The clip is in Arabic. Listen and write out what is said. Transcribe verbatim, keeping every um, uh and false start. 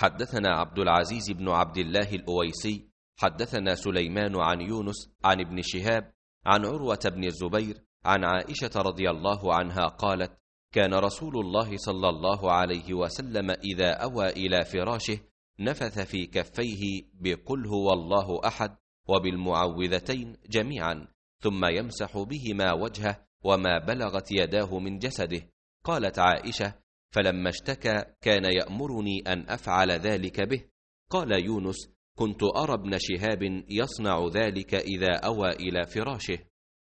حدثنا عبد العزيز بن عبد الله الأويسي حدثنا سليمان عن يونس عن ابن شهاب عن عروة بن الزبير عن عائشة رضي الله عنها قالت: كان رسول الله صلى الله عليه وسلم إذا أوى إلى فراشه نفث في كفيه بقل هو الله أحد وبالمعوذتين جميعا، ثم يمسح بهما وجهه وما بلغت يداه من جسده. قالت عائشة: فلما اشتكى كان يأمرني أن أفعل ذلك به. قال يونس: كنت أرى ابن شهاب يصنع ذلك إذا أوى إلى فراشه.